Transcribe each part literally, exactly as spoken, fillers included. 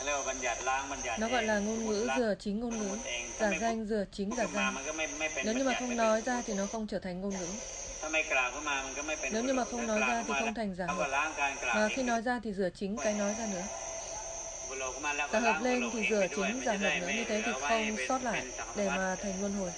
Nó gọi là ngôn ngữ rửa chính ngôn ngữ, giả danh rửa chính giả danh. Nếu như mà không nói ra thì nó không trở thành ngôn ngữ. Nếu như mà không nói ra thì không thành giả hợp. Và khi nói ra thì rửa chính cái nói ra nữa. Giả hợp lên thì rửa chính giả hợp nữa. Như thế thì không sót lại để mà thành luân hồi.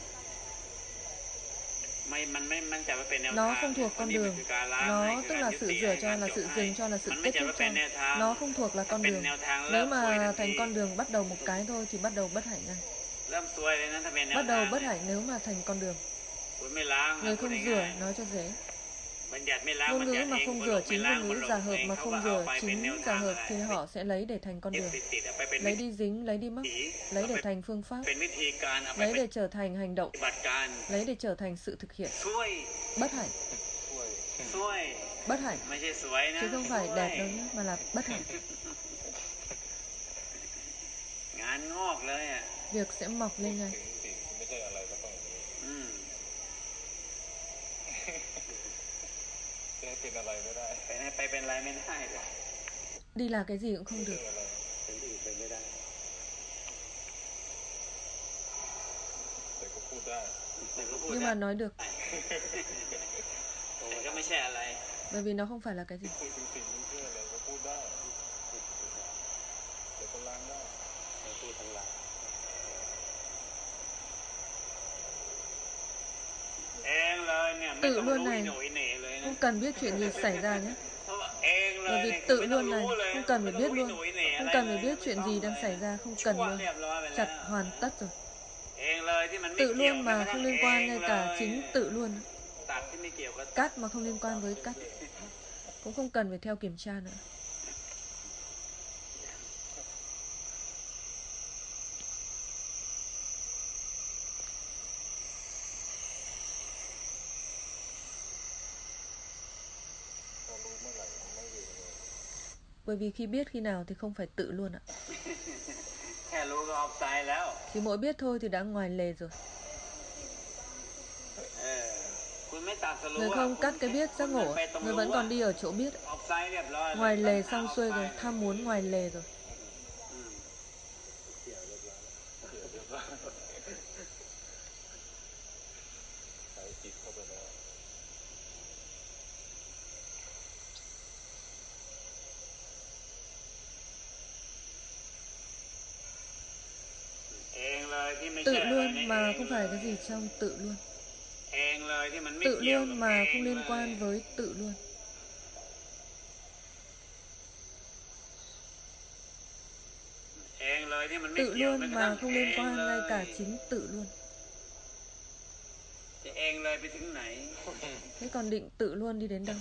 Nó không thuộc con đường. Nó tức là sự rửa cho, là sự dừng cho, là sự kết thúc cho. Nó không thuộc là con đường. Nếu mà thành con đường bắt đầu một cái thôi thì bắt đầu bất hạnh ngay. Bắt đầu bất hạnh nếu mà thành con đường. Người không rửa nói cho dễ. Ngôn ngữ mà không rửa chính ngôn ngữ, giả hợp mà không rửa chính giả hợp thì họ sẽ lấy để thành con đường. Lấy đi dính, lấy đi mắc, lấy để thành phương pháp, lấy để trở thành hành động, lấy để trở thành sự thực hiện. Bất hạnh. Bất hạnh. Chứ không phải đẹp đâu nhé, mà là bất hạnh. Việc sẽ mọc lên ngay. Đi là cái gì cũng không được. Nhưng mà nói được. Bởi vì nó không phải là cái gì. Tự luôn này không cần biết chuyện gì xảy ra nhé. Bởi vì tự luôn này không cần phải biết luôn. Không cần phải biết chuyện gì đang xảy ra. Không cần luôn. Chặt hoàn tất rồi. Tự luôn mà không liên quan, ngay cả chính tự luôn. Cắt mà không liên quan với cắt. Cũng không cần phải theo kiểm tra nữa. Bởi vì khi biết khi nào thì không phải tự luôn ạ. Chỉ mỗi biết thôi thì đã ngoài lề rồi. Người không cắt cái biết giác ngộ, người vẫn còn đi ở chỗ biết. Ngoài lề xong xuôi rồi, tham muốn ngoài lề rồi. Tự luôn mà không phải cái gì trong tự luôn. Tự luôn mà không liên quan với tự luôn. Tự luôn mà không liên quan ngay cả chính tự luôn. Thế còn định tự luôn đi đến đâu?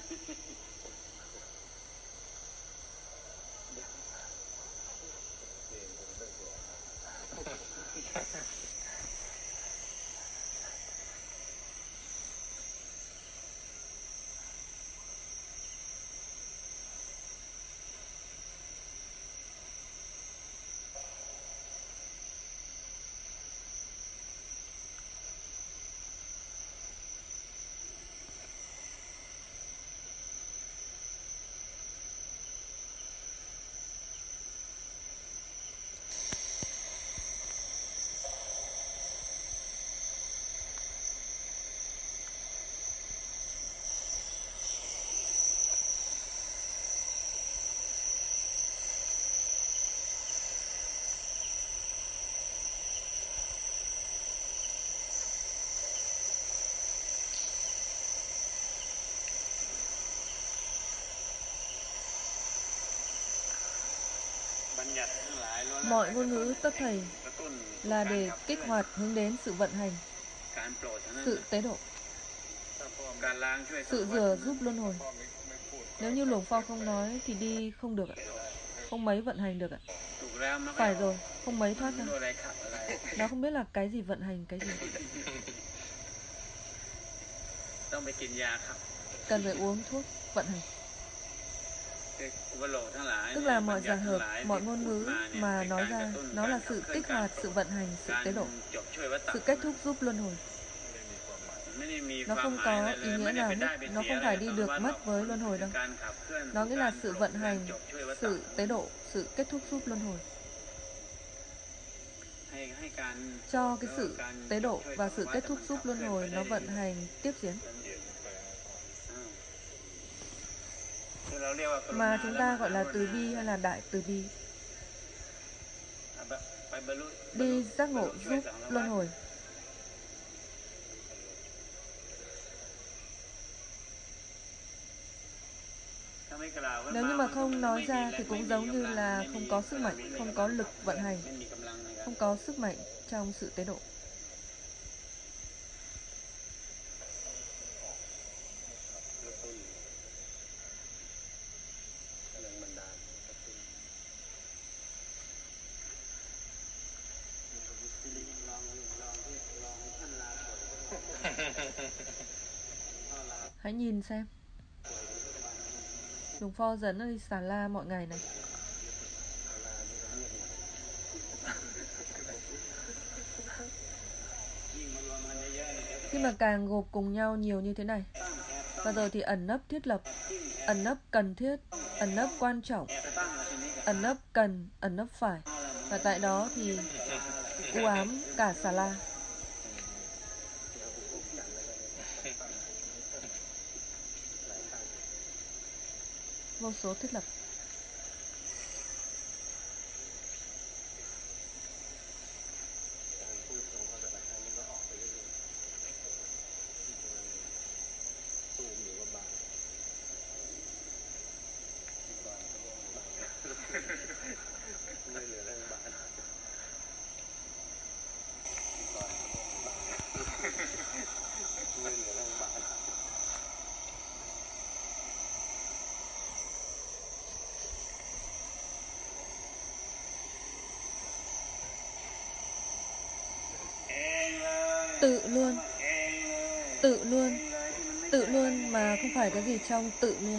Mọi ngôn ngữ tất thảy là để kích hoạt hướng đến sự vận hành, sự tế độ, sự rửa giúp luân hồi. Nếu như Luồng Pho không nói thì đi không được ạ. Không mấy vận hành được ạ. Phải rồi, không mấy thoát ra. Nó không biết là cái gì vận hành cái gì. Cần phải uống thuốc vận hành. Tức là mọi giả hợp, mọi ngôn ngữ mà nói ra, nó là sự kích hoạt, sự vận hành, sự tế độ, sự kết thúc giúp luân hồi. Nó không có ý nghĩa nào hết. Nó không phải đi được mất với luân hồi đâu. Nó nghĩa là sự vận hành, sự tế độ, sự kết thúc giúp luân hồi. Cho cái sự tế độ và sự kết thúc giúp luân hồi nó vận hành tiếp diễn. Mà chúng ta gọi là từ bi hay là đại từ bi. Đi giác ngộ giúp luân hồi. Nếu như mà không nói ra thì cũng giống như là không có sức mạnh, không có lực vận hành, không có sức mạnh trong sự tế độ. Hãy nhìn xem. Dùng pho dẫn nó đi xà la mọi ngày này. Khi mà càng gộp cùng nhau nhiều như thế này, và giờ thì ẩn nấp thiết lập, ẩn nấp cần thiết, ẩn nấp quan trọng, ẩn nấp cần, ẩn nấp phải. Và tại đó thì u ám cả xà la. Vô số thiết lập. Tự luôn. Tự luôn. Tự luôn mà không phải cái gì trong tự luôn.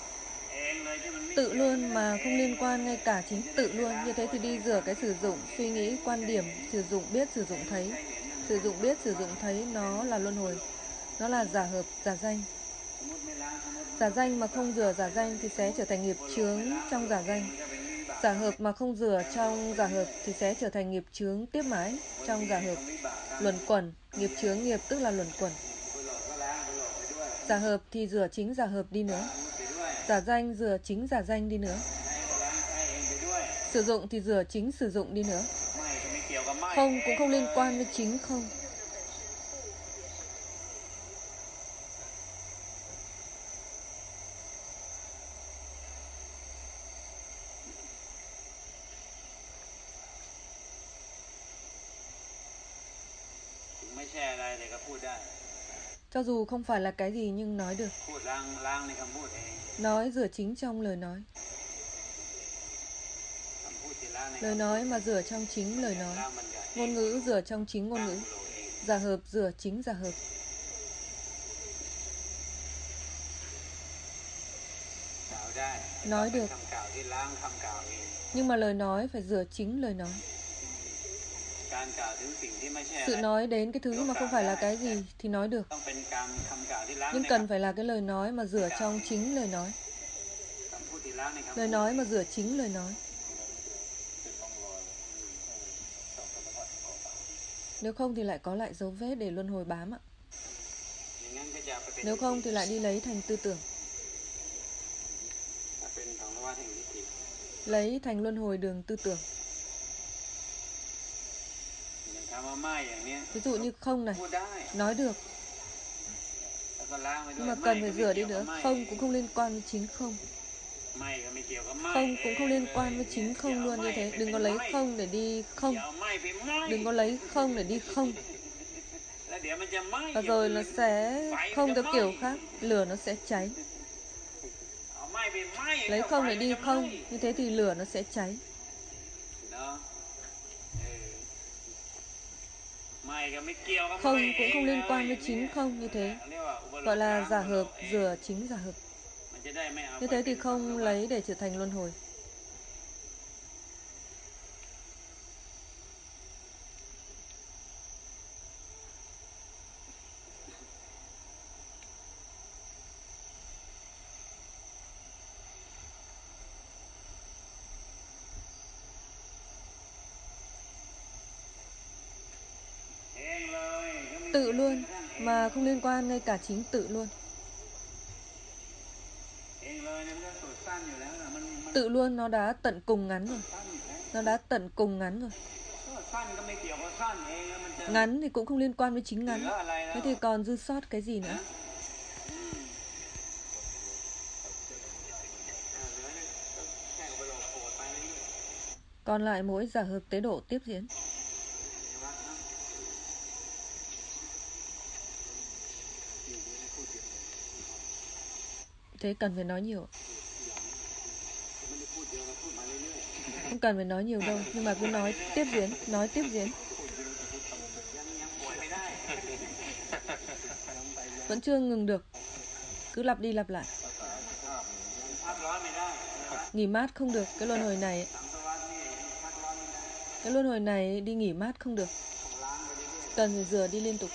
Tự luôn mà không liên quan ngay cả chính tự luôn. Như thế thì đi rửa cái sử dụng, suy nghĩ, quan điểm, sử dụng biết, sử dụng thấy. Sử dụng biết, sử dụng thấy nó là luân hồi. Nó là giả hợp, giả danh. Giả danh mà không rửa giả danh thì sẽ trở thành nghiệp chướng trong giả danh. Giả hợp mà không rửa trong giả hợp thì sẽ trở thành nghiệp chướng tiếp mãi trong giả hợp. Luẩn quẩn, nghiệp chướng nghiệp tức là luẩn quẩn. Giả hợp thì rửa chính giả hợp đi nữa. Giả danh rửa chính giả danh đi nữa. Sử dụng thì rửa chính sử dụng đi nữa. Không cũng không liên quan với chính không. Cho dù không phải là cái gì nhưng nói được. Nói rửa chính trong lời nói. Lời nói mà rửa trong chính lời nói. Ngôn ngữ rửa trong chính ngôn ngữ. Giả hợp rửa chính giả hợp. Nói được. Nhưng mà lời nói phải rửa chính lời nói. Sự nói đến cái thứ mà không phải là cái gì thì nói được. Nhưng cần phải là cái lời nói mà rửa trong chính lời nói. Lời nói mà rửa chính lời nói. Nếu không thì lại có lại dấu vết để luân hồi bám ạ. Nếu không thì lại đi lấy thành tư tưởng. Lấy thành luân hồi đường tư tưởng. Ví dụ như không này, nói được. Nhưng mà cần phải rửa đi nữa. Không cũng không liên quan với chính không. Không cũng không liên quan với chính không luôn như thế. Đừng có lấy không để đi không. Đừng có lấy không để đi không. Và rồi nó sẽ không theo kiểu khác. Lửa nó sẽ cháy. Lấy không để đi không. Như thế thì lửa nó sẽ cháy. Không cũng không liên quan với chính không như thế. Gọi là giả hợp, rửa chính giả hợp. Như thế thì không lấy để trở thành luân hồi. tự luôn, mà không liên quan ngay cả chính tự luôn. Tự luôn nó đã tận cùng ngắn rồi. Nó đã tận cùng ngắn rồi. Ngắn thì cũng không liên quan với chính ngắn. Thế thì còn dư sót cái gì nữa? Còn lại mỗi giả hợp tế độ tiếp diễn. Thế cần phải nói nhiều. Không cần phải nói nhiều đâu, nhưng mà cứ nói tiếp diễn, nói tiếp diễn. Vẫn chưa ngừng được. Cứ lặp đi lặp lại. Nghỉ mát không được. Cái luân hồi này Cái luân hồi này đi nghỉ mát không được. Cần phải rửa đi liên tục.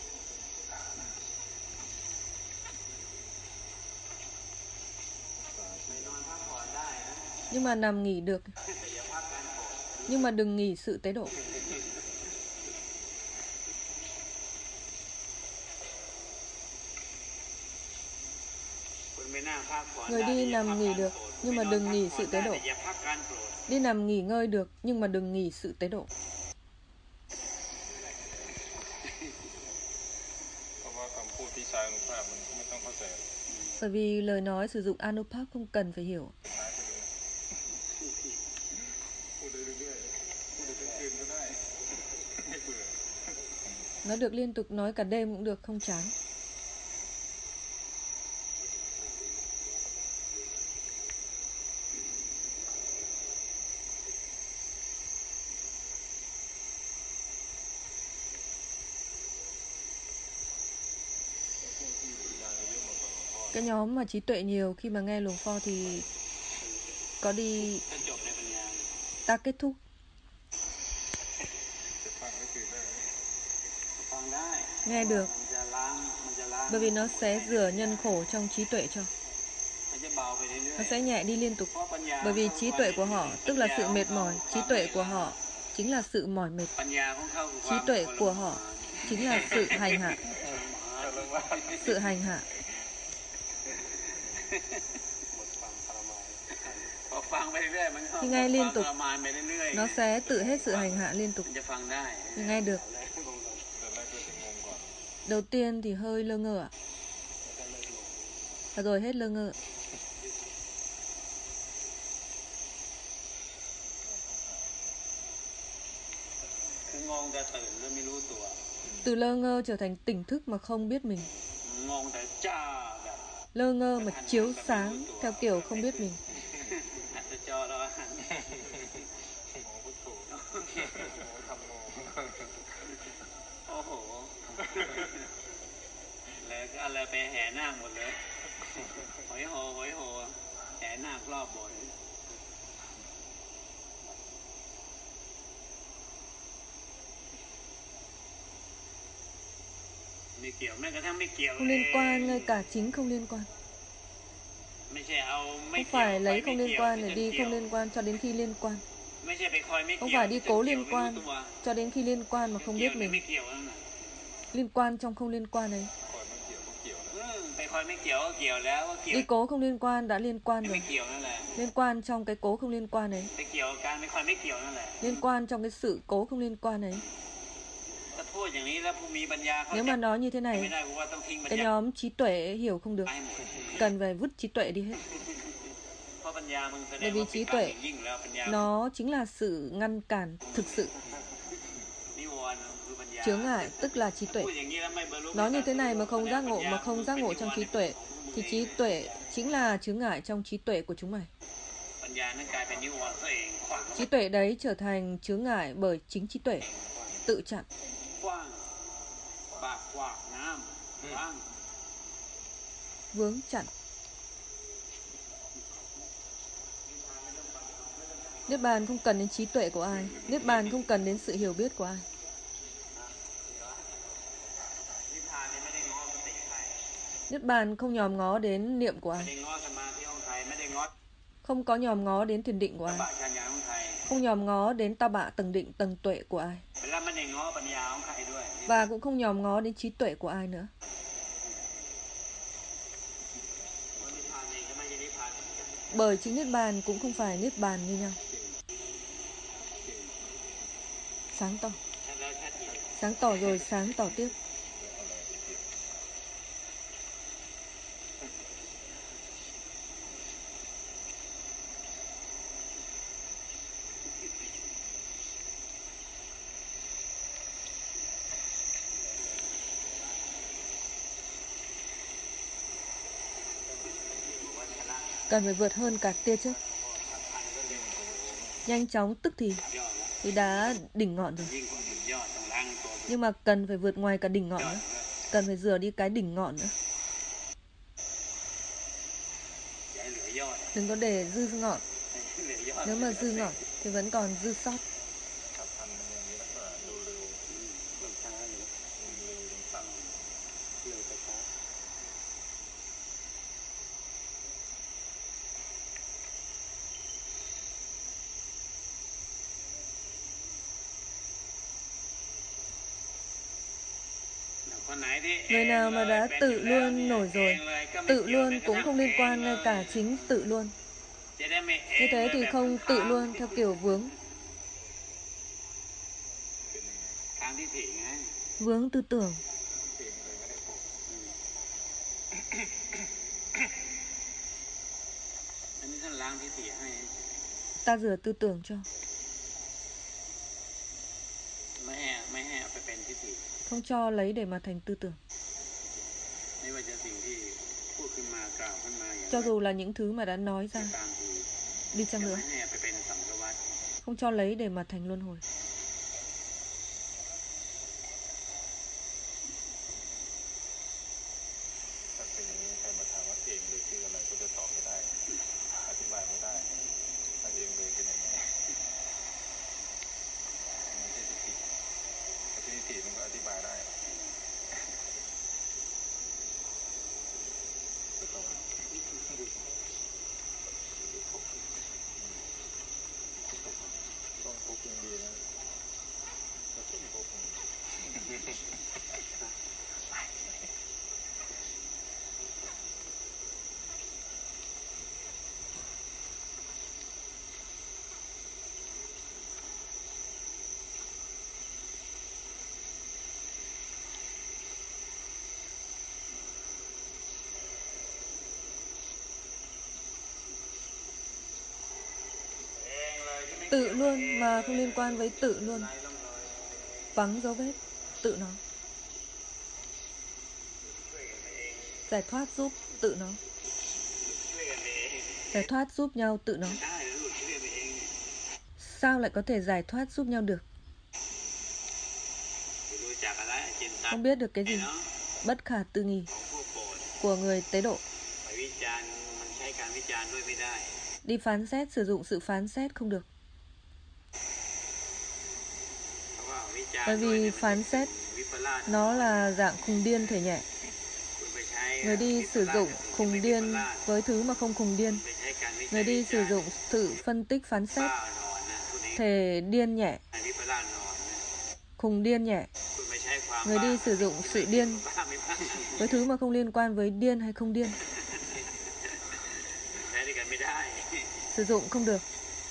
Nhưng mà nằm nghỉ được. Nhưng mà đừng nghỉ sự tế độ. Người đi nằm nghỉ được, nhưng mà đừng nghỉ sự tế độ. Đi nằm nghỉ ngơi được, nhưng mà đừng nghỉ sự tế độ. Bởi vì lời nói sử dụng Anupap không cần phải hiểu. Nói được liên tục, nói cả đêm cũng được, không chán. Cái nhóm mà trí tuệ nhiều khi mà nghe luồng pho thì có đi ta kết thúc. Nghe được. Bởi vì nó sẽ rửa nhân khổ trong trí tuệ cho. Nó sẽ nhẹ đi liên tục. Bởi vì trí tuệ của họ tức là sự mệt mỏi. Trí tuệ của họ chính là sự mỏi mệt. Trí tuệ của họ chính là sự hành hạ. Sự hành hạ. Khi nghe liên tục, nó sẽ tự hết sự hành hạ liên tục. Thì nghe được. Đầu tiên thì hơi lơ ngơ ạ. Và rồi hết lơ ngơ. Từ lơ ngơ trở thành tỉnh thức mà không biết mình. Lơ ngơ mà chiếu sáng theo kiểu không biết mình. Không liên quan, ngay cả chính không liên quan. Không phải lấy không liên quan để đi không liên quan cho đến khi liên quan. Không phải đi cố liên quan cho đến khi liên quan mà không biết mình. Liên quan trong không liên quan ấy. Đi cố không liên quan đã liên quan rồi. Liên quan trong cái cố không liên quan ấy. Liên quan trong cái sự cố không liên quan ấy. Nếu mà nói như thế này, cái nhóm trí tuệ hiểu không được. Cần phải vứt trí tuệ đi hết. Bởi vì trí tuệ nó chính là sự ngăn cản thực sự. Chướng ngại tức là trí tuệ. Nói như thế này mà không giác ngộ, mà không giác ngộ trong trí tuệ, thì trí tuệ chính là chướng ngại trong trí tuệ của chúng mày. Trí tuệ đấy trở thành chướng ngại bởi chính trí tuệ tự chặn. Vướng chặn. Niết bàn không cần đến trí tuệ của ai. Niết bàn không cần đến sự hiểu biết của ai. Niết bàn không nhòm ngó đến niệm của ai. Không có nhòm ngó đến thiền định của ai. Không nhòm ngó đến ta bạ tầng định tầng tuệ của ai. và cũng không nhòm ngó đến trí tuệ của ai nữa. Bởi chính Niết Bàn cũng không phải Niết Bàn như nhau. Sáng tỏ. Sáng tỏ rồi sáng tỏ tiếp. Cần phải vượt hơn cả tia chớp. Nhanh chóng tức thì thì đã đỉnh ngọn rồi. Nhưng mà cần phải vượt ngoài cả đỉnh ngọn nữa. Cần phải rửa đi cái đỉnh ngọn nữa. Đừng có để dư ngọn. Nếu mà dư ngọn thì vẫn còn dư sót. Người nào mà đã tự luôn nổi rồi, tự luôn cũng không liên quan ngay cả chính tự luôn. Như thế thì không tự luôn theo kiểu vướng. Vướng tư tưởng. Ta rửa tư tưởng cho. Không cho lấy để mà thành tư tưởng. Cho dù là những thứ mà đã nói ra đi chăng nữa, không cho lấy để mà thành luân hồi. Tự luôn mà không liên quan với tự luôn. Vắng dấu vết tự nó. Giải thoát giúp tự nó. Giải thoát giúp nhau tự nó. Sao lại có thể giải thoát giúp nhau được? Không biết được cái gì. Bất khả tư nghị của người tế độ. Đi phán xét, sử dụng sự phán xét không được. Bởi vì phán xét nó là dạng khùng điên thể nhẹ. Người đi sử dụng khùng điên với thứ mà không khùng điên. Người đi sử dụng sự phân tích phán xét thể điên nhẹ, khùng điên nhẹ. Người đi sử dụng sự điên với thứ mà không liên quan với điên hay không điên. Sử dụng không được.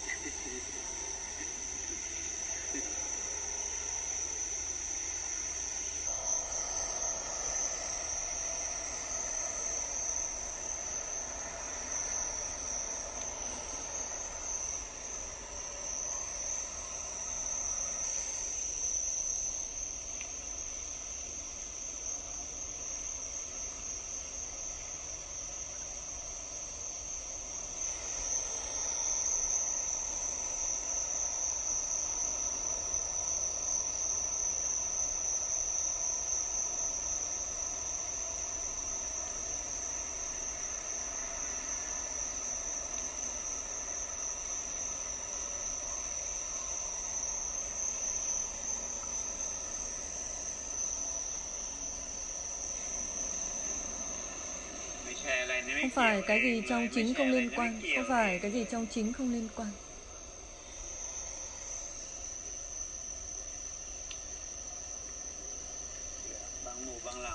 Không phải cái gì trong chính không liên quan. Không phải cái gì trong chính không liên quan.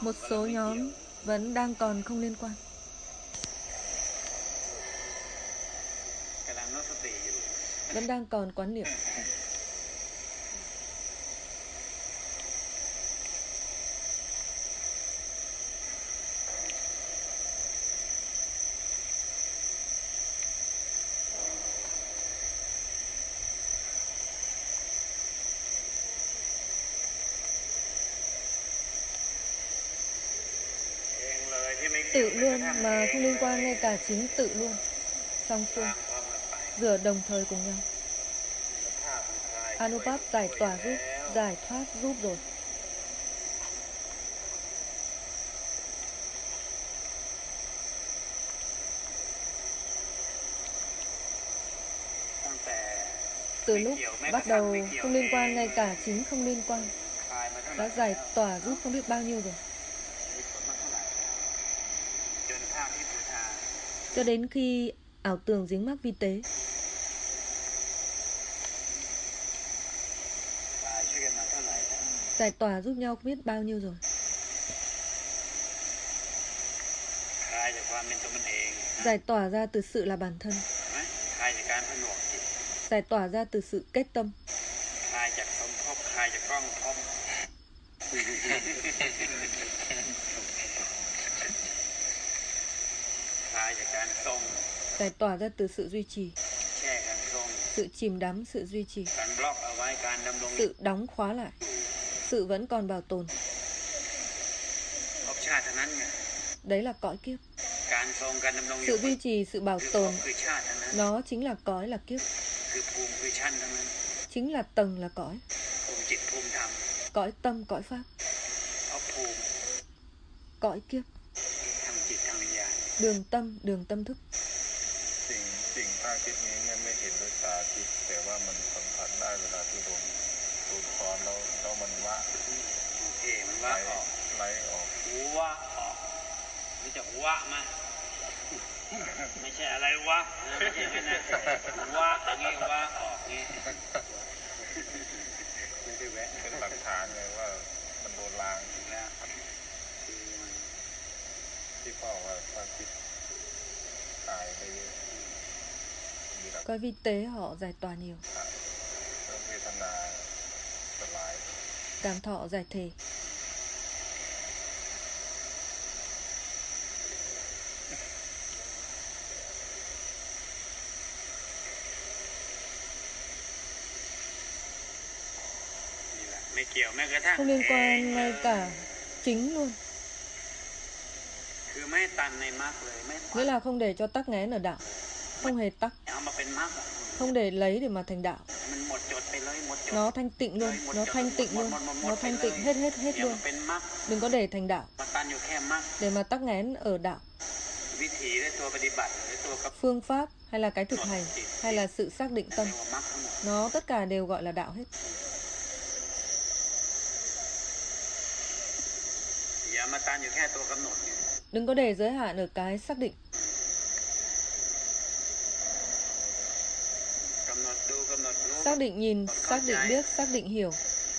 Một số nhóm vẫn đang còn không liên quan. Vẫn đang còn quán niệm. Tự luôn mà không liên quan, ngay cả chính tự luôn. Xong xuôi, rửa đồng thời cùng nhau. Anupat giải tỏa giúp, giải thoát giúp rồi. Từ lúc bắt đầu không liên quan, ngay cả chính không liên quan, đã giải tỏa giúp không biết bao nhiêu rồi. Cho đến khi ảo tưởng dính mắc vi tế. Giải tỏa giúp nhau không biết bao nhiêu rồi. Giải tỏa ra từ sự là bản thân. Giải tỏa ra từ sự kết tâm. Giải tỏa ra từ sự duy trì. Sự chìm đắm, sự duy trì. Sự đóng khóa lại. Sự vẫn còn bảo tồn. Đấy là cõi kiếp. Sự duy trì, sự bảo tồn, nó chính là cõi, là kiếp. Chính là tầng, là cõi. Cõi tâm, cõi pháp. Cõi kiếp. Đường tâm, đường tâm thức. Coi vi tế họ giải tỏa nhiều. Cảm thọ giải thể. Không liên quan ngay cả chính luôn. Nghĩa là không để cho tắc nghẽn ở đạo. Không hề tắc. Không để lấy để mà thành đạo. Nó thanh tịnh luôn. Nó thanh tịnh luôn. Nó thanh tịnh hết hết hết luôn. Đừng có để thành đạo. Để mà tắc nghẽn ở đạo. Phương pháp hay là cái thực hành hay là sự xác định tâm, nó tất cả đều gọi là đạo hết. Đừng có để giới hạn ở cái xác định. Xác định nhìn, xác định biết, xác định hiểu.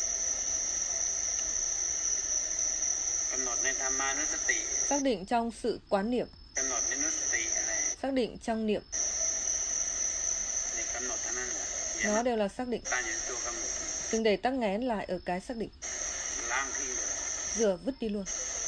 Xác định trong sự quán niệm. Xác định trong niệm. Nó đều là xác định. Đừng để tắc nghẽn lại ở cái xác định. Rửa vứt đi luôn.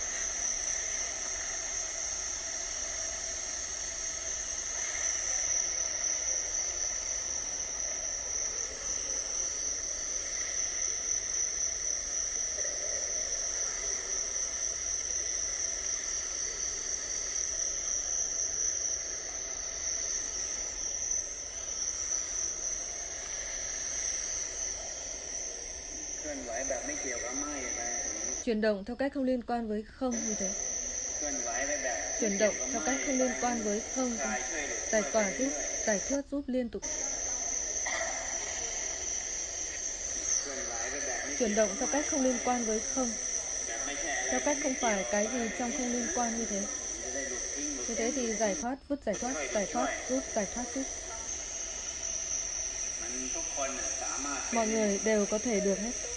Chuyển động theo cách không liên quan với không như thế. Chuyển động theo cách không liên quan với không. Giải tỏa giúp, giải thoát giúp liên tục. Chuyển động theo cách không liên quan với không. Theo cách không phải cái gì trong không liên quan như thế. Như thế thì giải thoát, vứt giải thoát, giải thoát, giúp, giải thoát giúp. Mọi người đều có thể được hết.